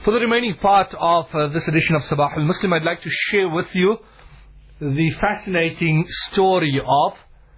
For the remaining part of this edition of Sabah al-Muslim, I'd like to share with you the fascinating story of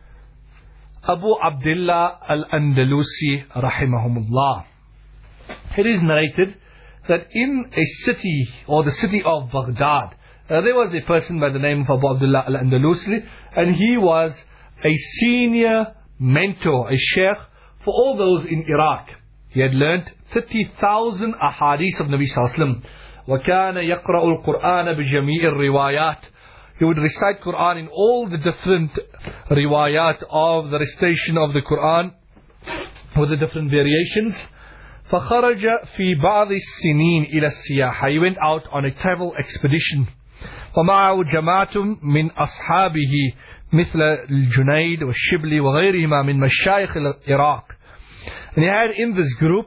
Abu Abdullah al-Andalusi rahimahumullah. It is narrated that in a city, or the city of Baghdad, there was a person by the name of Abu Abdullah al-Andalusi, and he was a senior mentor, a sheikh for all those in Iraq. He had learnt 30,000 ahadith of Nabi Sallallahu Alaihi Wasallam. وَكَانَ يَقْرَأُ الْقُرْآنَ بِجَمِيعِ الرِّوَايَاتِ. He would recite Quran in all the different riwayat of the recitation of the Quran, with the different variations. فَخَرَجَ فِي بَعْضِ السِّنِينَ إِلَى السِّيَاحَةِ. He went out on a travel expedition. وَمَعَهُ جَمَاعَةٌ مِنْ أَصْحَابِهِ مثل الجنيد والشبلي وغيرهما من مشايخ العراق. And he had in this group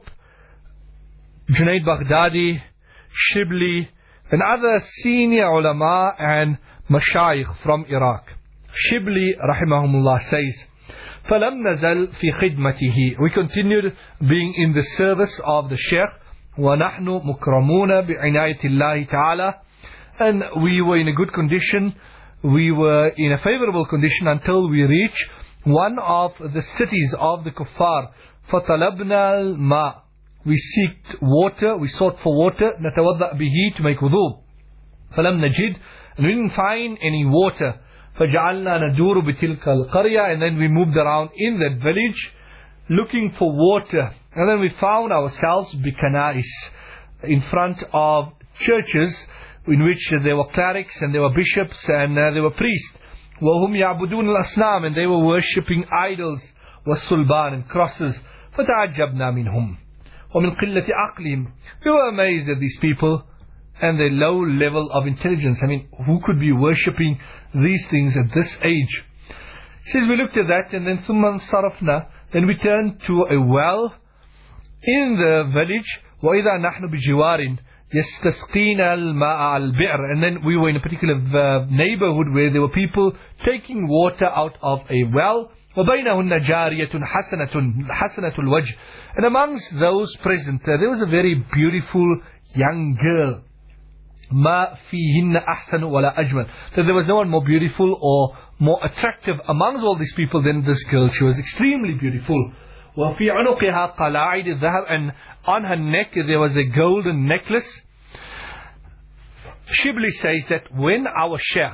Junaid Baghdadi, Shibli, and other senior ulama and mashayikh from Iraq. Shibli rahimahumullah says, فَلَمْ نَزَلْ فِي خِدْمَتِهِ. We continued being in the service of the Sheikh. وَنَحْنُ مُكْرَمُونَ بِعِنَايَةِ اللَّهِ تَعَالَى. And we were in a good condition. We were in a favorable condition until we reached one of the cities of the kuffar. فَطَلَبْنَا الْمَاءِ. We sought water, we sought for water, نَتَوَضَّأْ بِهِ, to make wudu. فَلَمْ نَجِدْ. And we didn't find any water. فَجَعَلْنَا نَدُورُ بِتِلْكَ الْقَرْيَةِ. And then we moved around in that village looking for water. And then we found ourselves bikanais, in front of churches in which there were clerics and there were bishops and there were priests. وَهُمْ يَعْبُدُونَ الْأَصْنَامِ. And they were worshipping idols, وَالصُّلْبَانِ, and crosses. فَتَعَجَّبْنَا مِنْهُمْ وَمِنْ قِلَّةِ عَقْلِهِمْ. We were amazed at these people and their low level of intelligence. I mean, who could be worshipping these things at this age? He says, we looked at that, and then ثُمَّ انصَرَفْنَا. Then we turned to a well in the village. وَإِذَا نَحْنُ بِجِوَارٍ يَسْتَسْقِينَ الْمَاءَ الْبِئْرِ. And then we were in a particular neighborhood where there were people taking water out of a well. وَبَيْنَهُنَّ جَارِيَةٌ حَسَنَةُ الْوَجْهِ. And amongst those present, there was a very beautiful young girl. مَا فِيهِنَّ أَحْسَنُ وَلَا أَجْمَلُ. That there was no one more beautiful or more attractive amongst all these people than this girl. She was extremely beautiful. وَفِي عُنُقِهَا قَلَاعِدِ الذَّهَبِ. And on her neck there was a golden necklace. Shibli says that when our Sheikh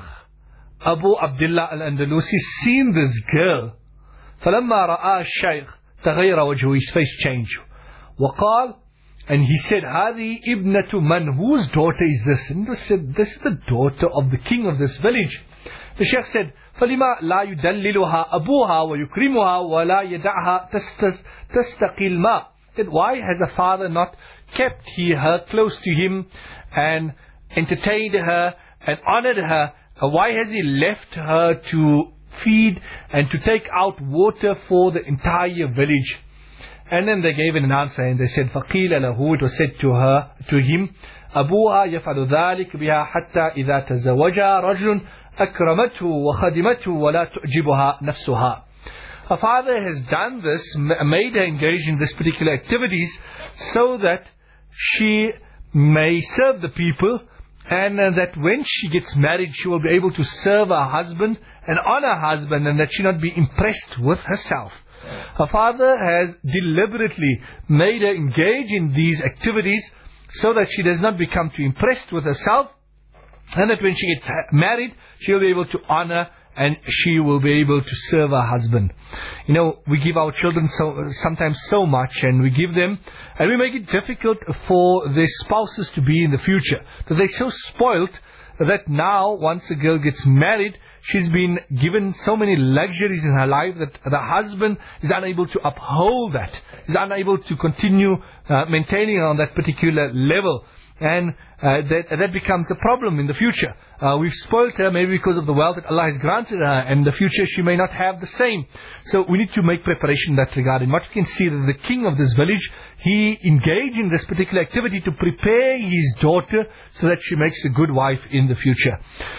Abu Abdullah al-Andalusi seen this girl, فَلَمَّا رَآ الشَّيْخ تَغَيْرَ وَجْهُ. His face changed. وَقَالَ. And he said, هذه ابنة من? Whose daughter is this? And he said, this is the daughter of the king of this village. The Sheikh said, فَلِمَا لَا يُدَلِّلُهَا أَبُوهَا وَيُكْرِمُهَا وَلَا يَدَعْهَا تَسْتَقِي الْمَاءِ. That why has a father not kept her close to him and entertained her and honored her? Why has he left her to feed and to take out water for the entire village? And then they gave an answer, and they said, فَقِيلَ لَهُ. It was said to him, أَبُوهَا يَفْعَلُ ذَلِكَ بِهَا حَتَّى إِذَا تَزَوَّجَهَا رَجُلٌ أَكْرَمَتْهُ وَخَدِمَتْهُ وَلَا تُعْجِبُهَا نَفْسُهَا. Her father has done this, made her engage in this particular activities, so that she may serve the people, and that when she gets married, she will be able to serve her husband and honor her husband, and that she not be impressed with herself. Her father has deliberately made her engage in these activities so that she does not become too impressed with herself, and that when she gets married, she will be able to honor and she will be able to serve her husband. You know, we give our children sometimes so much, and we give them, and we make it difficult for their spouses to be in the future. That they're so spoilt that now, once a girl gets married, she's been given so many luxuries in her life that the husband is unable to uphold that, is unable to continue maintaining on that particular level. And that becomes a problem in the future. We've spoiled her maybe because of the wealth that Allah has granted her, and in the future she may not have the same. So we need to make preparation in that regard. And what we can see that the king of this village, he engaged in this particular activity to prepare his daughter so that she makes a good wife in the future.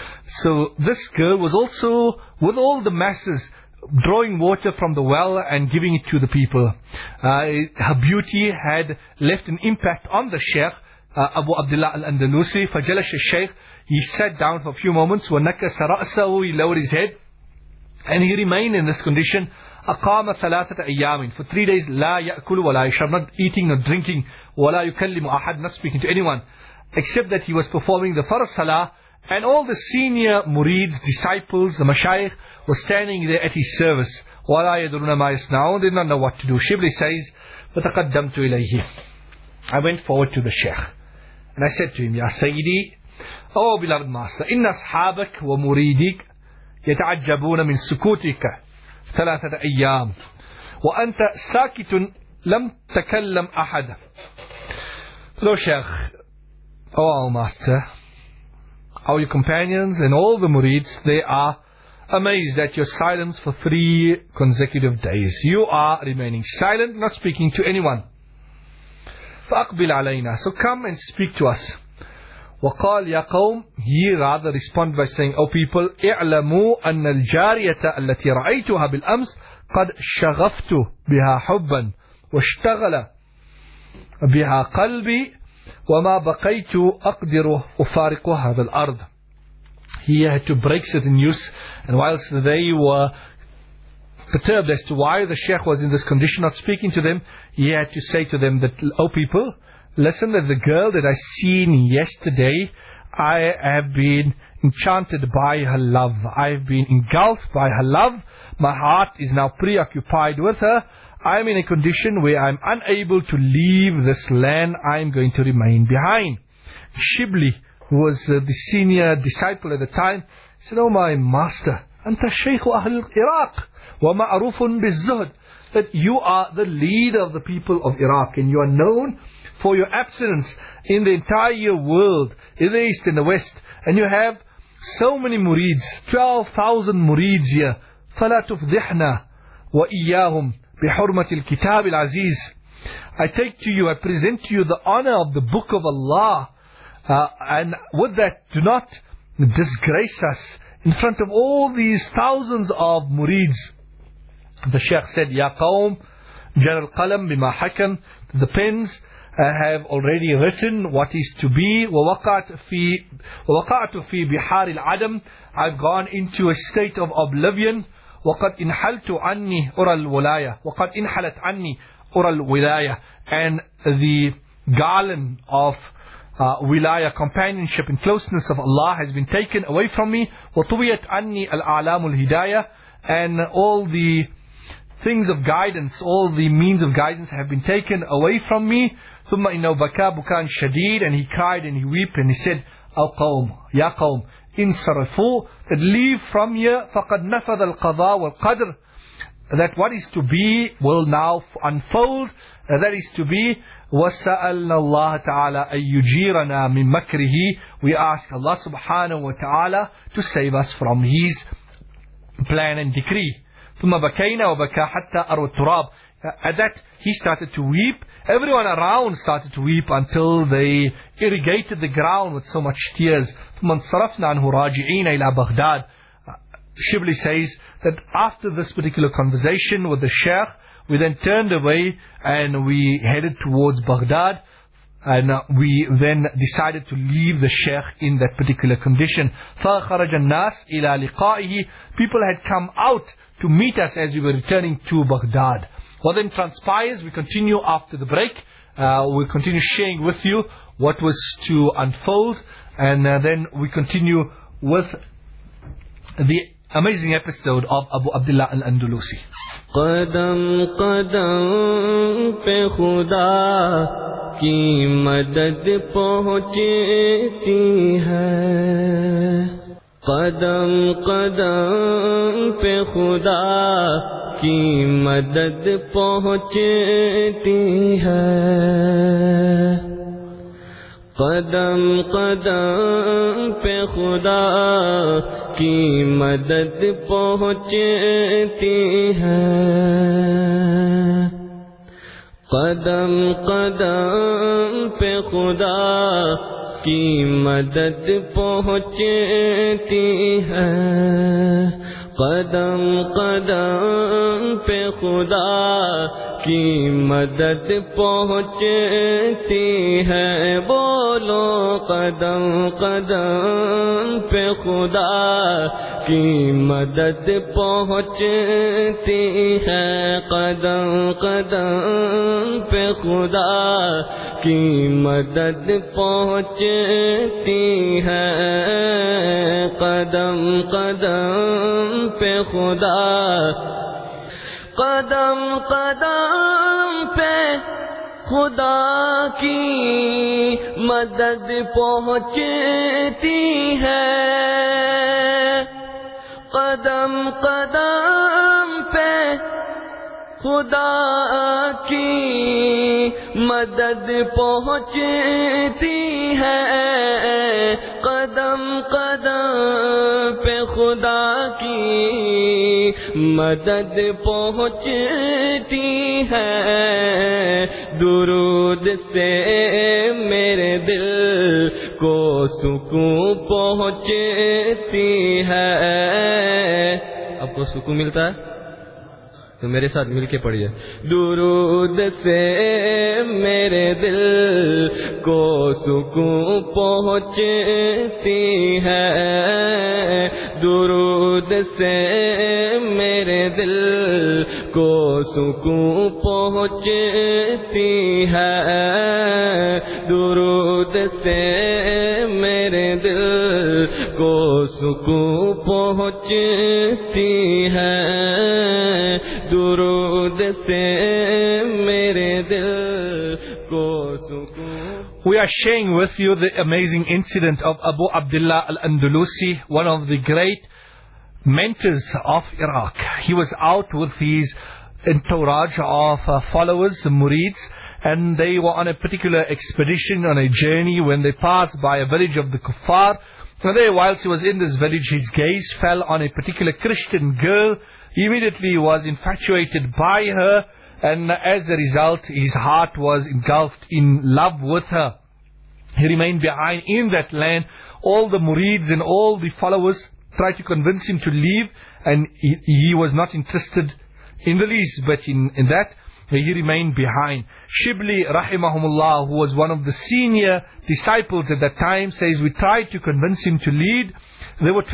So this girl was also, with all the masses, drawing water from the well and giving it to the people. Her beauty had left an impact on the sheikh, Abu Abdullah al-Andalusi. فجلس الشيخ, he sat down for a few moments. وَنَكَسَ رَأْسَهُ, he lowered his head. And he remained in this condition. أقام 3 أيام, for 3 days. لا يأكل ولا يشرب, not eating, not drinking. ولا يكلم أحد, not speaking to anyone. Except that he was performing the Farz Salah. And all the senior murids, disciples, the mashayikh, were standing there at his service. وَلَا يَدْرُونَ مَا يَصْنَعُونَ, they did not know what to do. Shibli says, فَتَقَدَّمْتُ إِلَيْهِ, I went forward to the Shaykh. And I said to him, Ya Sayyidi, oh beloved master, إِنَّ أَصْحَابَكَ وَمُرِيدِكَ يَتَعَجَّبُونَ مِنْ سُكُوتِكَ 3 أيام وأنت ساكت لم تكلم أحد. Hello Shaykh, oh master, our companions and all the murids, they are amazed at your silence for 3 consecutive days. You are remaining silent, not speaking to anyone. فأقبل علينا, so come and speak to us. وقال يا قوم, he rather responded by saying, O people, اعلموا أن الجارية التي رأيتها بالأمس قد شغفت بها حبا واشتغل بها قلبي وما بقيت أقدر أفارق هذا الأرض. He had to break certain news, and whilst they were perturbed as to why the Shaykh was in this condition, not speaking to them, he had to say to them that, O people, listen, that the girl that I seen yesterday, I have been enchanted by her love. I have been engulfed by her love. My heart is now preoccupied with her. I am in a condition where I am unable to leave this land. I am going to remain behind. Shibli, who was the senior disciple at the time, said, Oh my master, Anta Shaykh Ahl Iraq, wa ma'rufun biz-zuhd, that you are the leader of the people of Iraq, and you are known for your abstinence in the entire world, in the east and the west, and you have so many murids, 12,000 murids here. فَلَا تُفْضِحْنَا وَإِيَّاهُمْ بِحُرْمَةِ الْكِتَابِ الْعَزِيزِ. I take to you, I present to you the honor of the book of Allah, and with that, do not disgrace us in front of all these thousands of murids. The Shaykh said, Ya Qawm, Jar al-Qalam bima hakam, the pens have already written what is to be. وَوَقَعْتُ فِي بِحَارِ الْعَدَمِ, I've gone into a state of oblivion. وَقَدْ إِنْحَلْتُ عَنِّي أُرَى الْوِلَايَةِ وَقَدْ إِنْحَلَتْ عَنِّي أُرَى الْوِلَايَةِ, and the garland of wilaya, companionship and closeness of Allah has been taken away from me. وَطُوِيَتْ عَنِّي الْأَعْلَامُ الْهِدَايَةِ, and all the things of guidance, all the means of guidance have been taken away from me. ثُمَّ إِنَّهُ بَكَى بُكَاءً شَدِيدًا, and he cried and he wept and he said, O Qawm, Ya Qawm, insarifu, that leave from here, فَقَدْ نَفَذَ الْقَضَى وَالْقَدْرِ, that what is to be will now unfold, that is to be. وَسَأَلْنَا اللَّهَ تَعَالَى أَن يُجِيرَنَا مِن مَكْرِهِ, we ask Allah subhanahu wa ta'ala to save us from His plan and decree. ثُمَّ بَكَيْنَا وَبَكَى حَتَّى أَرْوَى التُّرَابِ. At that, he started to weep. Everyone around started to weep until they irrigated the ground with so much tears. ثُمَّ انصَرَفْنَا عَنْهُ رَاجِعِينَ إِلَى بَغْدَادِ. Shibli says that after this particular conversation with the Shaykh, we then turned away and we headed towards Baghdad. And we then decided to leave the Shaykh in that particular condition. فَخَرَجَ النَّاسِ إِلَى لِقَائِهِ. People had come out to meet us as we were returning to Baghdad. What then transpires, we continue after the break. We'll continue sharing with you what was to unfold. And then we continue with the amazing episode of Abu Abdullah al-Andalusi. قدم قدم पे खुदा की मदद पहुँचती है, कदम कदम पे खुदा की मदद पहुँचती है, कदम कदम पे खुदा की मदद पहुँचती है, कदम कदम पे खुदा की मदद पहुँचती है, कदम कदम पे खुदा की मदद पहुँचती है। बोलो कदम कदम पे खुदा की मदद पहुँचती है। कदम कदम पे खुदा की मदद पहुँचती है। कदम कदम पे खुदा, कदम कदम पे खुदा की मदद पहुँचती है। कदम कदम पे खुदा की मदद पहुँचती है। कदम कदम पे खुदा की मदद पहुँचती है। दुरूद से मेरे दिल को सुकून पहुँचती है। आपको सुकून मिलता है तो मेरे साथ मिलके पढ़िए। दुरूद से मेरे दिल को सुकून पहुँचती है। दुरूद से मेरे दिल को सुकून पहुँचती है। दुरूद से मेरे दिल को सुकून पहुँचती है। दुरूद से मेरे दिल को सुकून। We are sharing with you the amazing incident of Abu Abdullah al-Andalusi, one of the great mentors of Iraq. He was out with his entourage of followers, murids, and they were on a particular expedition, on a journey, when they passed by a village of the kuffar. And there, whilst he was in this village, his gaze fell on a particular Christian girl. He immediately was infatuated by her, and as a result, his heart was engulfed in love with her. He remained behind in that land. All the murids and all the followers tried to convince him to leave, and he was not interested in the least, but in that he remained behind. Shibli rahimahumullah, who was one of the senior disciples at that time, says we tried to convince him to lead. There were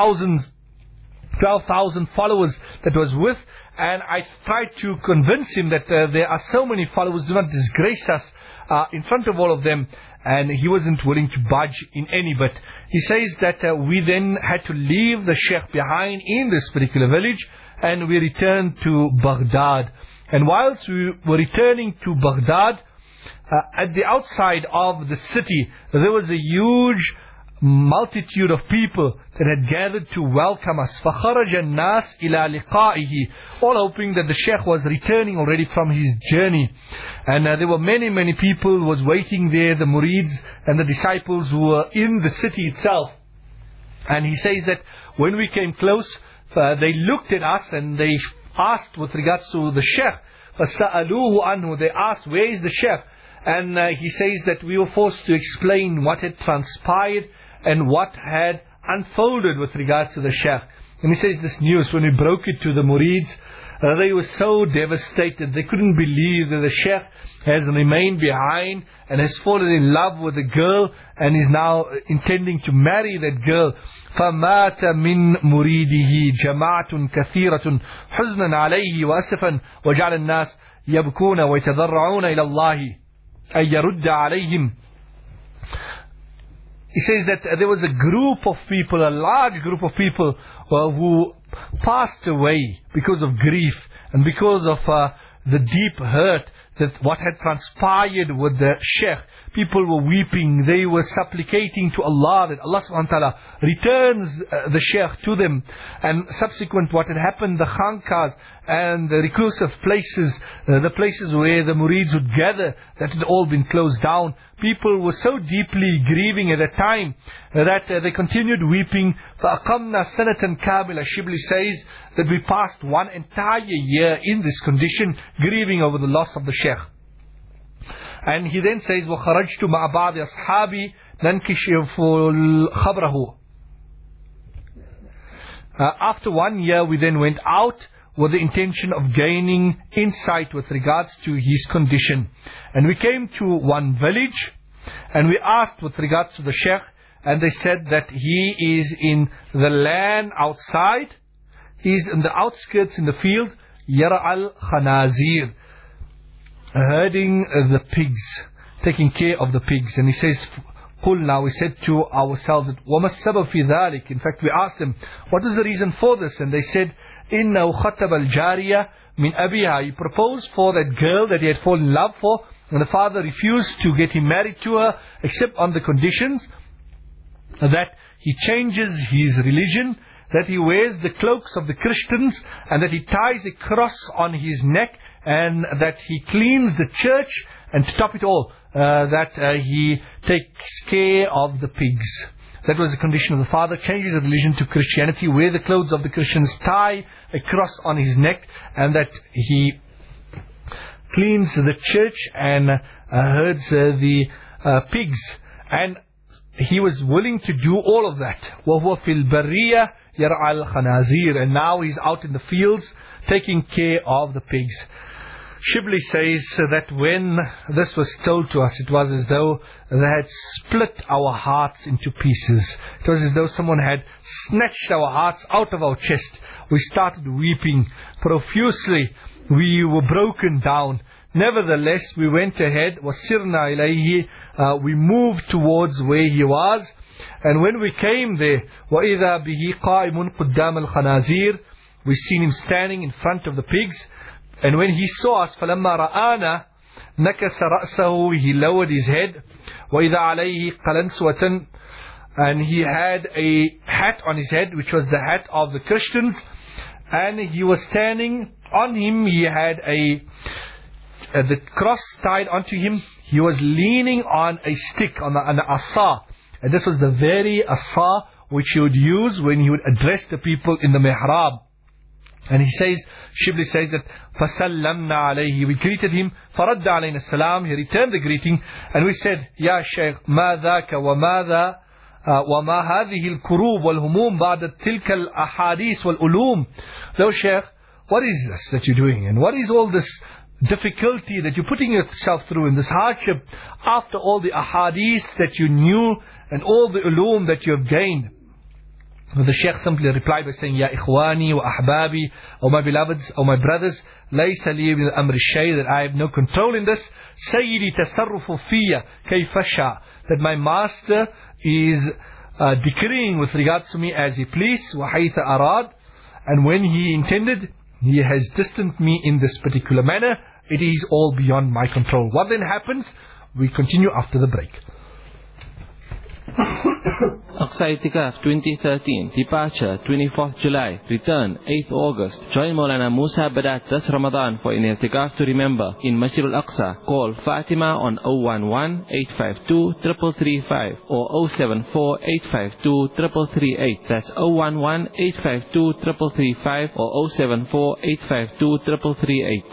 12,000 followers that was with, and I tried to convince him that there are so many followers, do not disgrace us in front of all of them, and he wasn't willing to budge in any bit. He says that we then had to leave the sheikh behind in this particular village, and we returned to Baghdad. And whilst we were returning to Baghdad, at the outside of the city, there was a huge multitude of people that had gathered to welcome us. فَخَرَجَ النَّاسِ إِلَى لِقَائِهِ, all hoping that the sheikh was returning already from his journey. And there were many people who was waiting there, the murids and the disciples who were in the city itself. And he says that when we came close, they looked at us and they asked with regards to the sheikh. فَسَأَلُوهُ عَنْهُ, they asked, where is the sheikh? And he says that we were forced to explain what had transpired and what had unfolded with regards to the sheikh. And he says this news, when we broke it to the murids, they were so devastated. They couldn't believe that the sheikh has remained behind and has fallen in love with a girl and is now intending to marry that girl. فَمَاتَ مِن مُرِيدِهِ جَمَاعَةٌ كَثِيرَةٌ حُزْنًا عَلَيْهِ وَأَسَفًا وَجَعَلَ النَّاسِ يَبْكُونَ وَيَتَضَرَّعُونَ إِلَى اللَّهِ أَن يَرُدَّ عَلَيْهِمْ. He says that there was a group of people, a large group of people who passed away because of grief and because of the deep hurt that what had transpired with the sheikh. People were weeping, they were supplicating to Allah that Allah subhanahu wa ta'ala returns the sheikh to them. And subsequent what had happened, the khankas and the reclusive places, the places where the murids would gather, that had all been closed down. People were so deeply grieving at that time that they continued weeping. فَأَقَمْنَا سَنَةً كَامِلًا. Shibli says that we passed one entire year in this condition, grieving over the loss of the sheikh. And he then says, وَخَرَجْتُ مَعَ بَعْضِ أَصْحَابِي نَنْكِشِفُ خَبْرَهُ. After 1 year we then went out with the intention of gaining insight with regards to his condition. And we came to one village, and we asked with regards to the Sheikh, and they said that he is in the land outside, he is in the outskirts in the field, Yara al-Khanazir, herding the pigs, taking care of the pigs. And he says, قُلْنَا, we said to ourselves, وَمَا السَّبَبْ فِي ذَلِكَ? In fact, we asked them, what is the reason for this? And they said, إِنَّهُ خَطَبَ الْجَارِيَةِ مِنْ أَبِيهَا. He proposed for that girl that he had fallen in love for, and the father refused to get him married to her, except on the conditions that he changes his religion, that he wears the cloaks of the Christians, and that he ties a cross on his neck, and that he cleans the church, and to top it all, that he takes care of the pigs. That was the condition of the father. Changes his religion to Christianity, wear the clothes of the Christians, tie a cross on his neck, and that he cleans the church and herds the pigs. And he was willing to do all of that. وَهُوَ فِي الْبَرِّيَّةِ يَرْعَى الْخَنَازِيرَ. And now he's out in the fields taking care of the pigs. Shibli says that when this was told to us, it was as though they had split our hearts into pieces. It was as though someone had snatched our hearts out of our chest. We started weeping profusely. We were broken down. Nevertheless, we went ahead. وَسِرْنَا إِلَيْهِ. We moved towards where he was. And when we came there, وَإِذَا بِهِ قَائِمٌ قُدَّامَ الْخَنَازِيرِ. We seen him standing in front of the pigs. And when he saw us, فَلَمَّا رَآنَا نَكَسَ رَأْسَهُ. He lowered his head. وَإِذَا عَلَيْهِ قَلَنْسُوَةً. And he had a hat on his head, which was the hat of the Christians. And he was standing. On him, he had the cross tied onto him. He was leaning on a stick, on the asa. And this was the very asa which he would use when he would address the people in the mihrab. And he says, Shibli says that فَسَلَّمْنَا عَلَيْهِ. We greeted him. فَرَدَّ عَلَيْنَا السَّلَامِ. He returned the greeting. And we said, يَا شَيْخ مَا ذَاكَ وَمَا هَذِهِ الْكُرُوبِ وَالْهُمُومِ بَعْدَ تِلْكَ الْأَحَادِيثِ وَالْأُلُومِ. Though Shaykh, what is this that you're doing? And what is all this difficulty that you're putting yourself through, in this hardship, after all the ahadith that you knew and all the ulum that you have gained? The Shaykh simply replied by saying, Ya ikhwani wa ahbabi, O my beloveds, O my brothers, laysa li min al-amri shay, that I have no control in this. Sayyidi tasarrufu fiyya kayfasha, that my master is decreeing with regards to me as he pleased, wa haytha arad, and when he intended, he has distanced me in this particular manner. It is all beyond my control. What then happens? We continue after the break. Aqsa Itikaf 2013, departure 24th July, return 8th August. Join Maulana Musa Badat this Ramadan for an Itikaf to remember in Masjid Al-Aqsa. Call Fatima on 011-852-3335 or 074-852-3338. That's 011-852-3335 or 074-852-3338.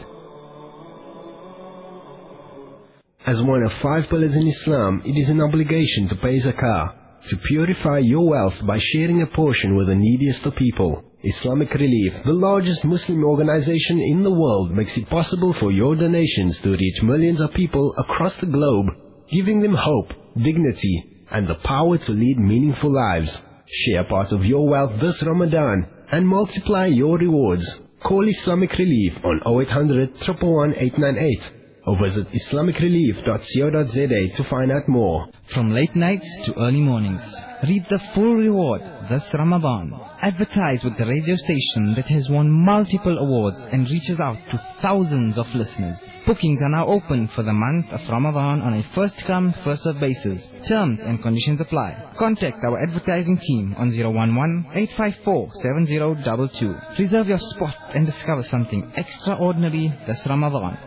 As one of 5 pillars in Islam, it is an obligation to pay zakah, to purify your wealth by sharing a portion with the neediest of people. Islamic Relief, the largest Muslim organization in the world, makes it possible for your donations to reach millions of people across the globe, giving them hope, dignity, and the power to lead meaningful lives. Share part of your wealth this Ramadan and multiply your rewards. Call Islamic Relief on 0800 111 898. or visit islamicrelief.co.za to find out more. From late nights to early mornings, reap the full reward this Ramadan. Advertise with the radio station that has won multiple awards and reaches out to thousands of listeners. Bookings are now open for the month of Ramadan on a first-come, first-served basis. Terms and conditions apply. Contact our advertising team on 011-854-7022. Reserve your spot and discover something extraordinary this Ramadan.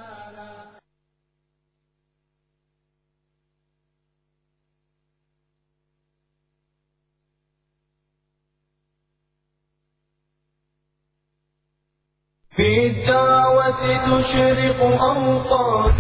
في الدعوة تشرق أوطان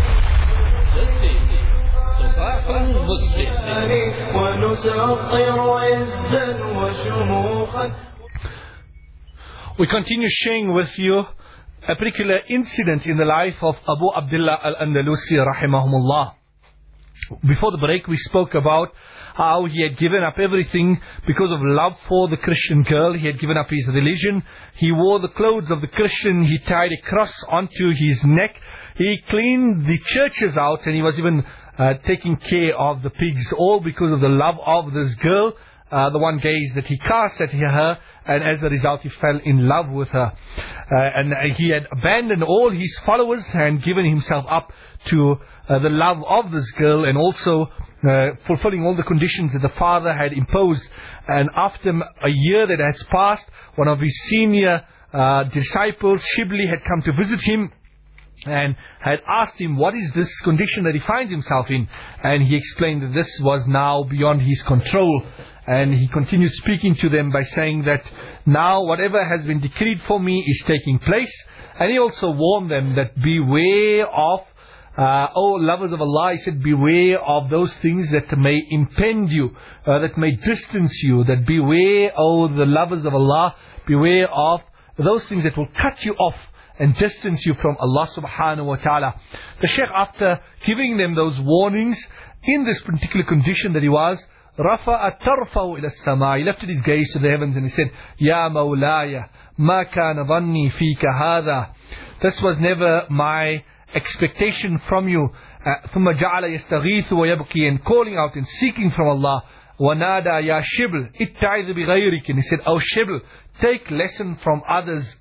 صباح مسلم ونسطر عزا وشموخا. We continue sharing with you a particular incident in the life of Abu Abdullah al-Andalusi rahimahumullah. Before the break we spoke about how he had given up everything because of love for the Christian girl. He had given up his religion. He wore the clothes of the Christian. He tied a cross onto his neck. He cleaned the churches out, and he was even taking care of the pigs, all because of the love of this girl. The one gaze that he cast at her, and as a result he fell in love with her. And he had abandoned all his followers and given himself up to the love of this girl, and also fulfilling all the conditions that the father had imposed. And after a year that has passed, one of his senior disciples, Shibli, had come to visit him and had asked him what is this condition that he finds himself in, and he explained that this was now beyond his control. And he continued speaking to them by saying that now whatever has been decreed for me is taking place. And he also warned them that beware of, oh lovers of Allah, he said, beware of those things that may impede you, that may distance you, that beware, oh the lovers of Allah, beware of those things that will cut you off and distance you from Allah subhanahu wa ta'ala. The Shaykh, after giving them those warnings in this particular condition that he was, رفع طرفه إلى السماء, he lifted his gaze to the heavens and he said, يا مولاي ما كان ظني فيك هذا, this was never my expectation from you. ثم جعل يستغيث ويبكي, and calling out and seeking from Allah. ونادى يا شبل اتعذ بغيرك, and he said, oh Shibl, take lesson from others.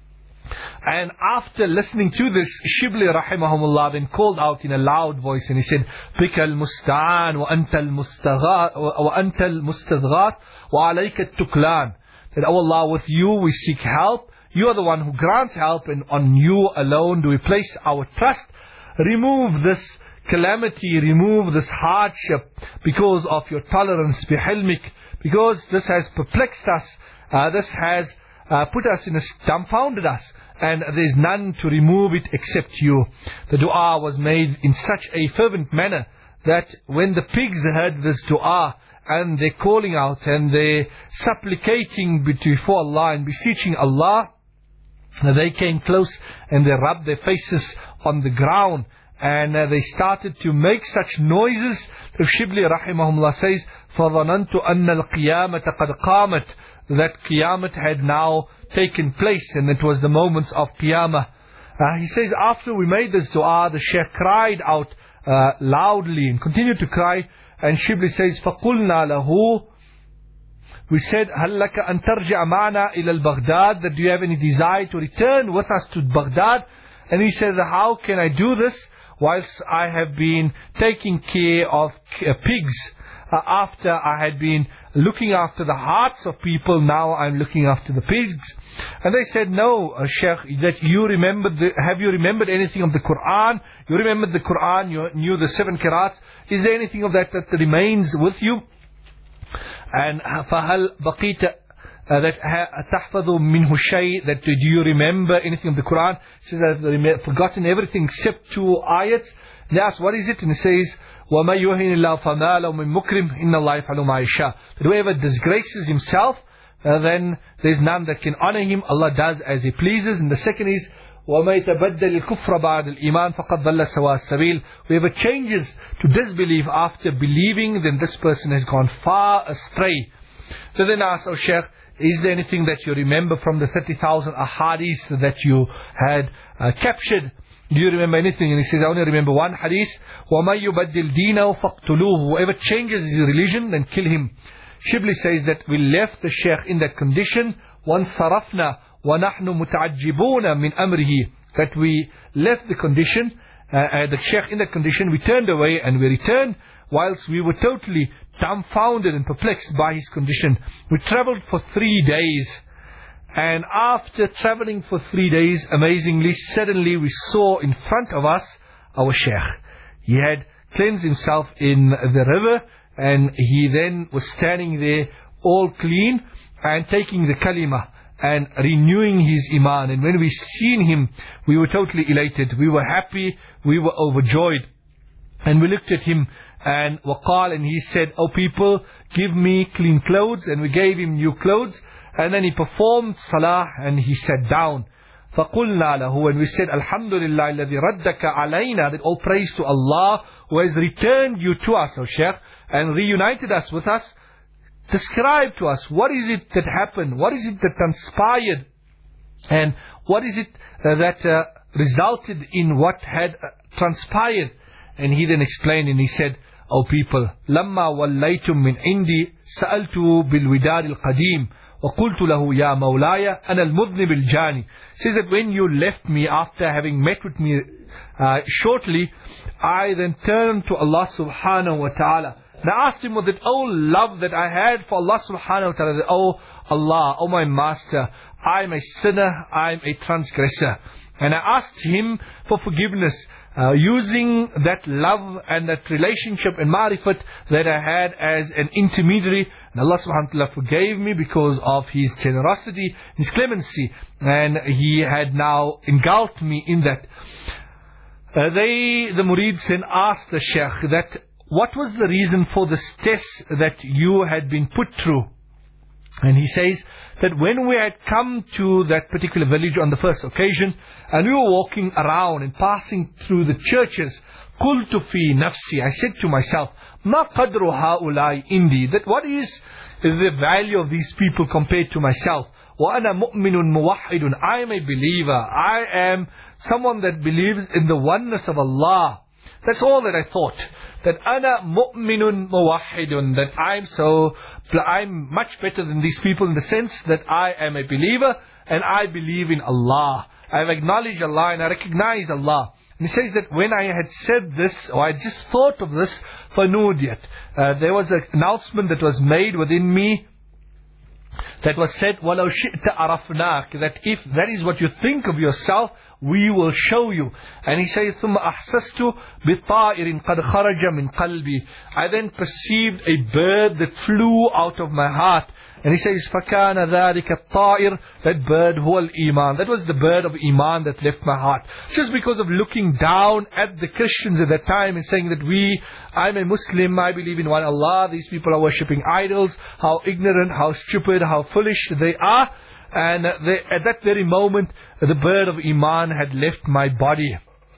And after listening to this, Shibli rahimahumullah then called out in a loud voice and he said, Bika al-musta'an wa anta al-mustadghat wa alayka al-tuklan. That, oh Allah, with you we seek help. You are the one who grants help, and on you alone do we place our trust. Remove this calamity, remove this hardship because of your tolerance, bihilmik, because this has perplexed us, this has put us in dumbfounded us, and there is none to remove it except you. The dua was made in such a fervent manner that when the pigs heard this dua and they're calling out and they're supplicating before Allah and beseeching Allah, they came close and they rubbed their faces on the ground, and they started to make such noises. The Shibli rahimahullah says, فَظَنَنْتُ أَنَّ الْقِيَامَةَ قَدْ قَامَتْ, that Qiyamah had now taken place, and it was the moments of Qiyamah. He says, after we made this dua, the Shaykh cried out loudly and continued to cry, and Shibli says, فَقُلْنَا لَهُ, we said, هَلْ لَكَ أَن تَرْجِعَ مَعْنَا إِلَى الْبَغْدَادِ, that do you have any desire to return with us to Baghdad? And he said, how can I do this whilst I have been taking care of pigs? After I had been looking after the hearts of people, now I'm looking after the pigs. And they said, no, Shaykh, that you remembered, have you remembered anything of the Quran? You remembered the Quran, you knew the 7 qira'ats. Is there anything of that remains with you? And فَهَلْ بَقِيتَ, that تَحْفَظُ مِنْهُ شَيْء, that do you remember anything of the Quran? He says, I've forgotten everything except 2 ayats. They asked, what is it? And he says, وَمَا يُهِنِ اللَّهُ فَمَا لَهُ مِن مُكْرِمٍ إِنَّ اللَّهَ يَفْعَلُ مَا يَشَاءُ. That whoever disgraces himself, then there's none that can honor him. Allah does as He pleases. And the second is, وَمَا يَتَبَدَّلِ الْكُفْرَ بَعْدَ الْإِيمَانِ فَقَدْ ضَلَّ سَوَاءَ السَّبِيلِ. Whoever changes to disbelief after believing, then this person has gone far astray. So then asked, oh Shaykh, is there anything that you remember from the 30,000 ahadith that you had captured? Do you remember anything? And he says, I only remember one hadith. وَمَا يُبَدِّلْ دِينَهُ فَاقْتُلُوهُ. Whoever changes his religion, then kill him. Shibli says that we left the Shaykh in that condition. وَانْصَرَفْنَا وَنَحْنُ مُتَعَجِّبُونَ مِنْ أَمْرِهِ. That we left the condition, the Shaykh in that condition, we turned away and we returned, whilst we were totally dumbfounded and perplexed by his condition. We traveled for 3 days. And after traveling for 3 days, amazingly, suddenly we saw in front of us our Shaykh. He had cleansed himself in the river, and he then was standing there all clean and taking the kalima and renewing his iman. And when we seen him, we were totally elated. We were happy. We were overjoyed. And we looked at him, and waqal, and he said, oh people, give me clean clothes. And we gave him new clothes. And then he performed salah and he sat down. فَقُلْنَا لَهُ, and we said, Alhamdulillah الَّذِي رَدَّكَ عَلَيْنَا, that all praise to Allah who has returned you to us, O Shaykh, and reunited us with us. Describe to us, what is it that happened? What is it that transpired? And what is it that resulted in what had transpired? And he then explained and he said, O people, لَمَّا وَلَّيْتُم مِّنْ عِنْدِي سَأَلْتُ بِالْوِدَارِ الْقَدِيمِ وَقُلْتُ لَهُ يَا مَوْلَايَ أَنَا الْمُذْنِبِ الْجَانِ. Says that when you left me after having met with me shortly, I then turned to Allah subhanahu wa ta'ala. And I asked him with that love that I had for Allah subhanahu wa ta'ala, that, oh Allah, oh my master, I am a sinner, I am a transgressor. And I asked him for forgiveness, using that love and that relationship and ma'rifat that I had as an intermediary. And Allah subhanahu wa ta'ala forgave me because of His generosity, His clemency. And He had now engulfed me in that. The murids then asked the Shaykh that, what was the reason for this test that you had been put through? And he says that when we had come to that particular village on the first occasion, and we were walking around and passing through the churches, قُلْتُ فِي نَفْسِي, I said to myself, مَا قَدْرُ هَؤُلَاءِ إِنْدِي, that what is the value of these people compared to myself? وَأَنَا مُؤْمِنٌ مُوَحِّدٌ, I am a believer, I am someone that believes in the oneness of Allah. That's all that I thought. That ana mu'minun muwahhidun, that I'm much better than these people in the sense that I am a believer and I believe in Allah. I have acknowledged Allah and I recognize Allah. And he says that when I had said this, or I just thought of this, فَنُودِيَتْ, there was an announcement that was made within me that was said, وَلَوْ شِئْتَ عَرَفْنَاكَ, that if that is what you think of yourself, we will show you. And he says, ثُمَّ أَحْسَسْتُ بِطَائِرٍ قَدْ خَرَجَ مِنْ قَلْبِي, I then perceived a bird that flew out of my heart. And he says, فَكَانَ ذَلِكَ الطَّائِرُ, that bird huwa al-Iman, that was the bird of Iman that left my heart. Just because of looking down at the Christians at that time and saying that I'm a Muslim, I believe in one Allah, these people are worshipping idols, how ignorant, how stupid, how foolish they are. And at that very moment, the bird of Iman had left my body.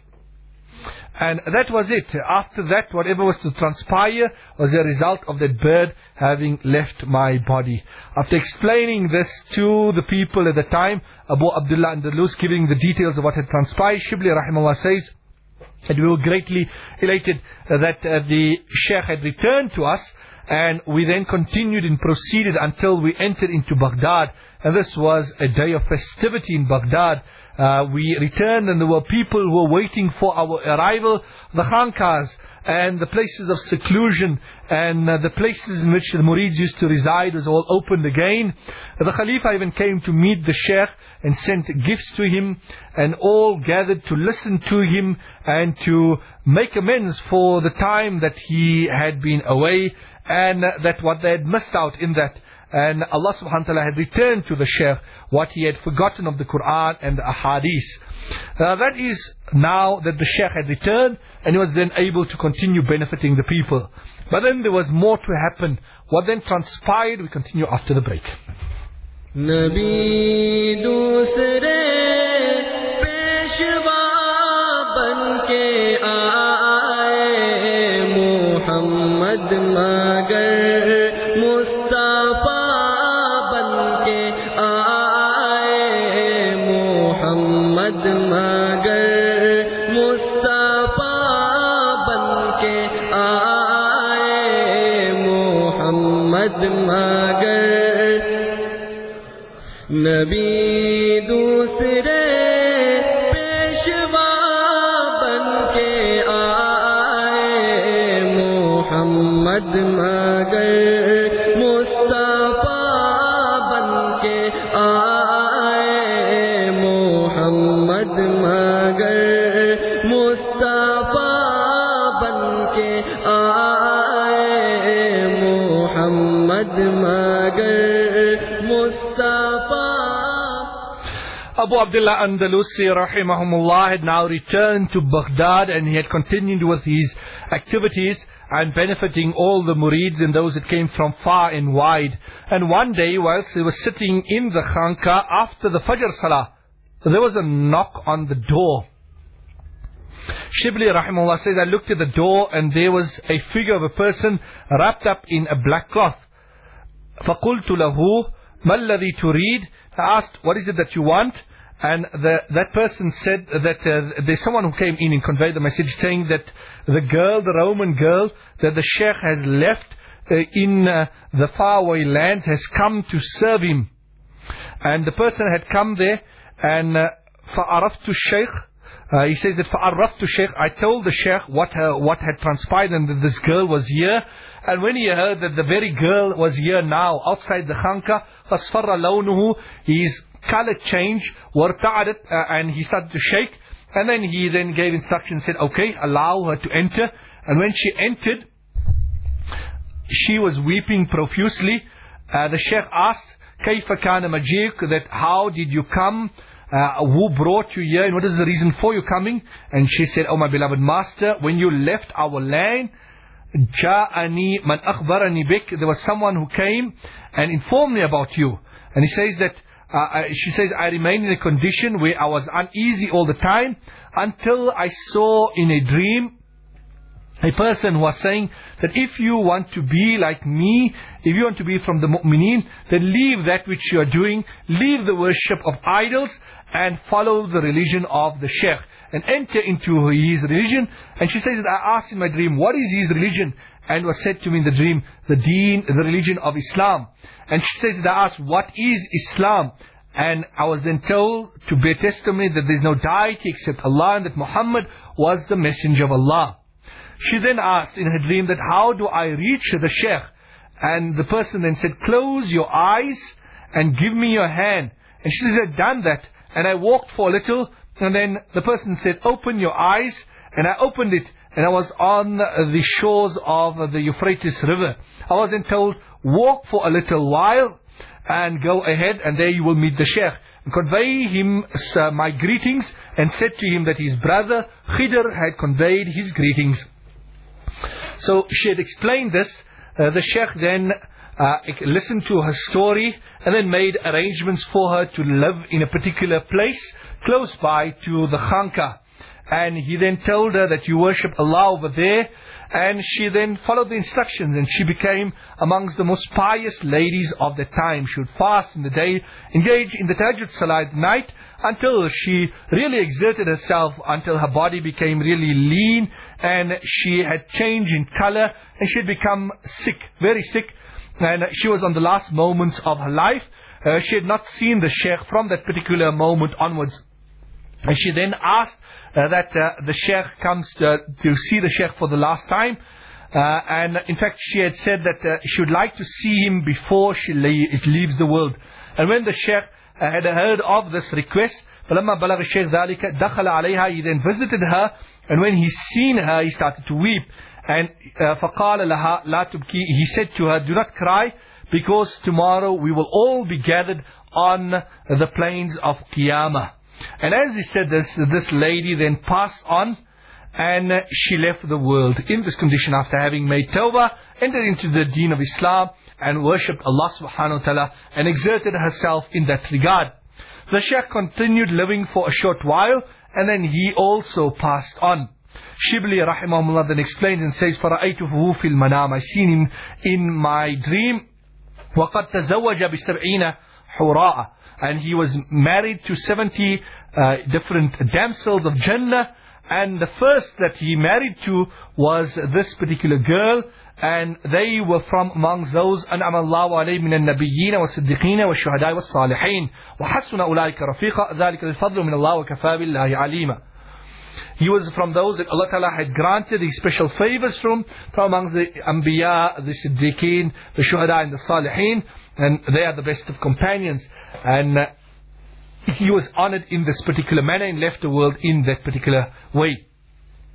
And that was it. After that, whatever was to transpire was a result of that bird having left my body. After explaining this to the people at the time, Abu Abdullah Andalus giving the details of what had transpired, Shibli rahimahullah says that we were greatly elated that the Shaykh had returned to us, and we then continued and proceeded until we entered into Baghdad. And this was a day of festivity in Baghdad. We returned and there were people who were waiting for our arrival. The khanqahs and the places of seclusion and the places in which the murids used to reside was all opened again. The Khalifa even came to meet the Shaykh and sent gifts to him, and all gathered to listen to him and to make amends for the time that he had been away and that what they had missed out in that. And Allah subhanahu wa ta'ala had returned to the Shaykh what he had forgotten of the Quran and the Ahadith. That is now that the Shaykh had returned, and he was then able to continue benefiting the people. But then there was more to happen. What then transpired, we continue after the break. Nabi dusre peshwa banke aaye, Muhammad magar Mustafa banke aaye, Muhammad magar Mustafa banke aaye, Muhammad magar Nabi dusre peshwa banke aaye, Muhammad magar Mustafa banke aaye, Muhammad magar Mustafa banke aaye, Muhammad magar Mustafa. Abu Abdullah Andalusi rahimahumullah had now returned to Baghdad, and he had continued with his activities and benefiting all the murids and those that came from far and wide. And one day, whilst he was sitting in the Khanqa after the Fajr Salah, there was a knock on the door. Shibli rahimahullah says, I looked at the door and there was a figure of a person wrapped up in a black cloth. فَقُلْتُ لَهُ مَا الَّذِي تُرِيد? I asked, what is it that you want? And that person said that there's someone who came in and conveyed the message saying that the girl, the Roman girl, that the Sheikh has left in the faraway lands has come to serve him. And the person had come there and فَعَرَفْتُ الشَّيْخ. He says that فَعَرَّفْتُ الشَّيْخ. I told the Sheikh what had transpired and that this girl was here. And when he heard that the very girl was here now outside the Khanqa, فَاصْفَرَّ لَوْنُهُ, his color changed, وَارْتَعَدَتْ, and he started to shake. And then he then gave instructions, said, okay, allow her to enter. And when she entered, she was weeping profusely. The Sheikh asked, كَيْفَ كَانَ مَجِيكُ, that how did you come? Who brought you here and what is the reason for you coming? And she said, oh my beloved master, when you left our land, جاءني من أخبرني بك, there was someone who came and informed me about you. And he says that she says, I remained in a condition where I was uneasy all the time until I saw in a dream a person who was saying that if you want to be like me, if you want to be from the mu'mineen, then leave that which you are doing, leave the worship of idols and follow the religion of the Sheikh and enter into his religion. And she says that I asked in my dream, what is his religion? And was said to me in the dream, the deen, the religion of Islam. And she says that I asked, what is Islam? And I was then told to bear testimony that there is no deity except Allah and that Muhammad was the messenger of Allah. She then asked in her dream that how do I reach the Sheikh? And the person then said, close your eyes and give me your hand. And she said, I'd done that. And I walked for a little. And then the person said, open your eyes. And I opened it. And I was on the shores of the Euphrates River. I was then told, walk for a little while and go ahead. And there you will meet the Sheikh. And convey him my greetings. And said to him that his brother Khidr had conveyed his greetings. So she had explained this. The Sheikh then listened to her story and then made arrangements for her to live in a particular place close by to the Khanqa. And he then told her that you worship Allah over there. And she then followed the instructions and she became amongst the most pious ladies of the time. She would fast in the day, engage in the Tahajjud Salah at night, until she really exerted herself, until her body became really lean and she had changed in color and she had become sick, very sick. And she was on the last moments of her life. She had not seen the Sheikh from that particular moment onwards. And she then asked that the Sheikh comes to see the Sheikh for the last time. And in fact she had said that she would like to see him before she leaves the world. And when the Sheikh had heard of this request, فَلَمَّا بَلَغَ الشَّيْخ ذَلِكَ دَخَلَ عَلَيْهَا, he then visited her, and when he seen her, he started to weep. And فَقَالَ لَهَا لَا تُبْكِي, he said to her, do not cry, because tomorrow we will all be gathered on the plains of Qiyamah. And as he said this lady then passed on, and she left the world in this condition after having made tawbah, entered into the deen of Islam, and worshipped Allah subhanahu wa ta'ala, and exerted herself in that regard. The Sheikh continued living for a short while, and then he also passed on. Shibli rahimahullah then explains and says, فَرَأَيْتُهُ فِي الْمَنَامِ, I seen him in my dream. وَقَدْ تَزَوَّجَ بِسَبْعِينَ حُرَاءَ, and he was married to 70 different damsels of Jannah. And the first that he married to was this particular girl, and they were from amongst those أَنْعَمَ اللَّهُ عَلَيْهِمْ مِنَ النَّبِيِّينَ وَالصِّدِّقِينَ وَالشُّهَدَاءِ وَالصَّالِحِينَ وَحَسُنَ أُولَٰئِكَ رَفِيقًا ذَلِكَ الْفَضْلُ مِنَ اللَّهِ وَكَفَى بِاللَّهِ عَلِيمًا. He was from those that Allah Ta'ala had granted these special favors from amongst the Anbiya, the Siddiqeen, the Shuhada and the Salihin, and they are the best of companions. And he was honored in this particular manner and left the world in that particular way.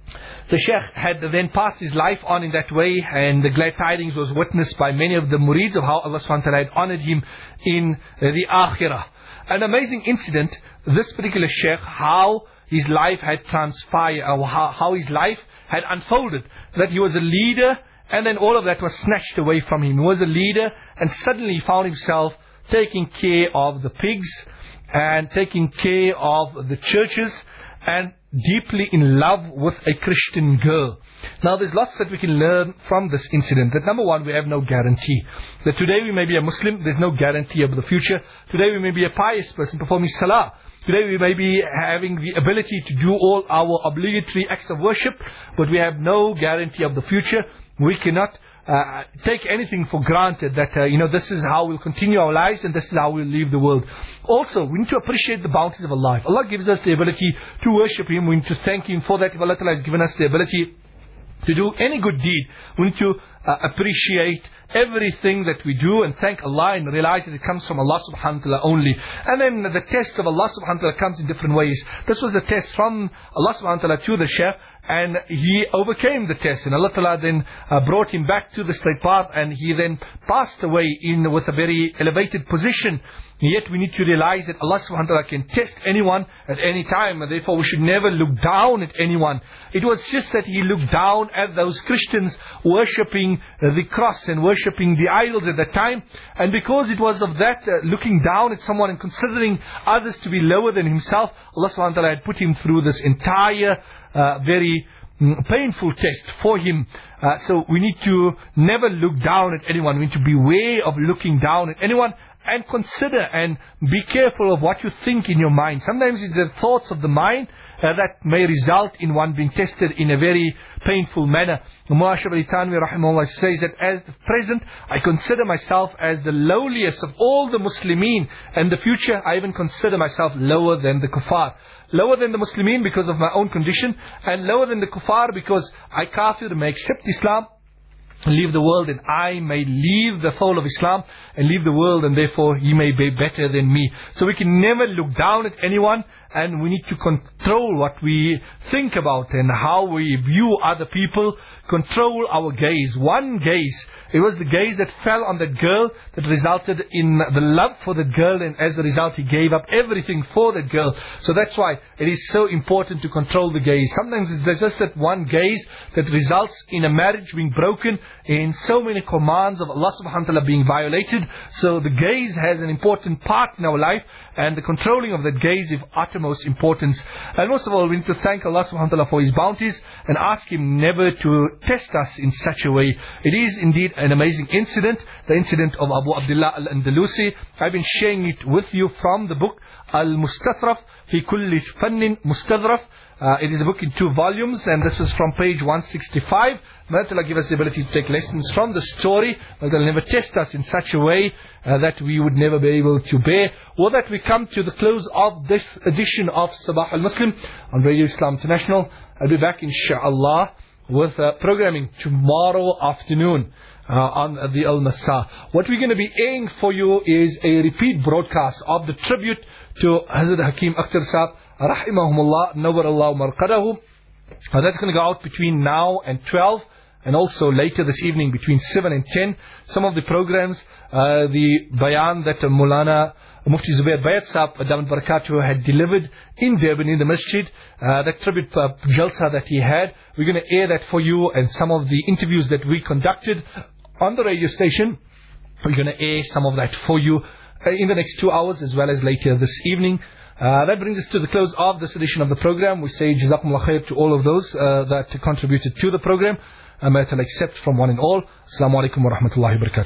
The Sheikh had then passed his life on in that way, and the glad tidings was witnessed by many of the murids of how Allah subhanahu wa ta'ala had honored him in the akhirah. An amazing incident, this particular Sheikh, how his life had transpired, how his life had unfolded, that he was a leader, and then all of that was snatched away from him. He was a leader, and suddenly he found himself taking care of the pigs, and taking care of the churches, and deeply in love with a Christian girl. Now there's lots that we can learn from this incident. That number one, we have no guarantee. That today we may be a Muslim, there's no guarantee of the future. Today we may be a pious person performing salah. Today we may be having the ability to do all our obligatory acts of worship, but we have no guarantee of the future. We cannot take anything for granted that, this is how we'll continue our lives and this is how we'll leave the world. Also, we need to appreciate the bounties of Allah. If Allah gives us the ability to worship Him, we need to thank Him for that. If Allah has given us the ability to do any good deed, we need to appreciate everything that we do and thank Allah and realize that it comes from Allah subhanahu wa ta'ala only. And then the test of Allah subhanahu wa ta'ala comes in different ways. This was the test from Allah subhanahu wa ta'ala to the Sheikh, and he overcame the test, and Allah ta'ala then brought him back to the straight path, and he then passed away with a very elevated position. Yet we need to realize that Allah subhanahu wa ta'ala can test anyone at any time, and therefore we should never look down at anyone. It was just that he looked down at those Christians worshipping the cross and worshipping the idols at that time, and because it was of that looking down at someone and considering others to be lower than himself, Allah subhanahu wa ta'ala had put him through this entire very painful test for him. So we need to never look down at anyone. We need to beware of looking down at anyone, and consider and be careful of what you think in your mind. Sometimes it's the thoughts of the mind that may result in one being tested in a very painful manner. Muashab Ali Tanwi rahimahullah says that as the present, I consider myself as the lowliest of all the Muslimin, and in the future I even consider myself lower than the kuffar. Lower than the Muslimin because of my own condition, and lower than the kuffar because I kafir may accept Islam, leave the world, and I may leave the fold of Islam and leave the world, and therefore he may be better than me. So we can never look down at anyone, and we need to control what we think about and how we view other people. Control our gaze. One gaze, it was the gaze that fell on that girl that resulted in the love for that girl, and as a result he gave up everything for that girl. So that's why it is so important to control the gaze. Sometimes it's just that one gaze that results in a marriage being broken, in so many commands of Allah subhanahu wa ta'ala being violated. So the gaze has an important part in our life, and the controlling of that gaze is of uttermost importance. And most of all, we need to thank Allah subhanahu wa ta'ala for His bounties and ask Him never to test us in such a way. It is indeed an amazing incident, the incident of Abu Abdullah al-Andalusi. I've been sharing it with you from the book Al-Mustathraf fi kulli fannin mustadhraf. It is a book in 2 volumes, and this was from page 165. May Allah give us the ability to take lessons from the story. May Allah never test us in such a way that we would never be able to bear. Or that we come to the close of this edition of Sabah al-Muslim on Radio Islam International. I'll be back inshaAllah with programming tomorrow afternoon on the Al-Masa. What we're going to be airing for you is a repeat broadcast of the tribute to Hazrat Hakim Akhtar Saab, rahimahumullah, nawwarallahu marqadahu. That's going to go out between now and 12, and also later this evening between 7 and 10. Some of the programs, the bayan that Maulana Mufti Zubair Bayat Saab Damat Barakatuh had delivered in Durban in the masjid, that tribute jalsa that he had, we're going to air that for you, and some of the interviews that we conducted on the radio station, we're going to air some of that for you in the next 2 hours as well as later this evening. That brings us to the close of this edition of the program. We say Jazakumullah khair to all of those that contributed to the program. May Allah accept from one and all. Assalamu alaikum wa rahmatullahi wa barakatuh.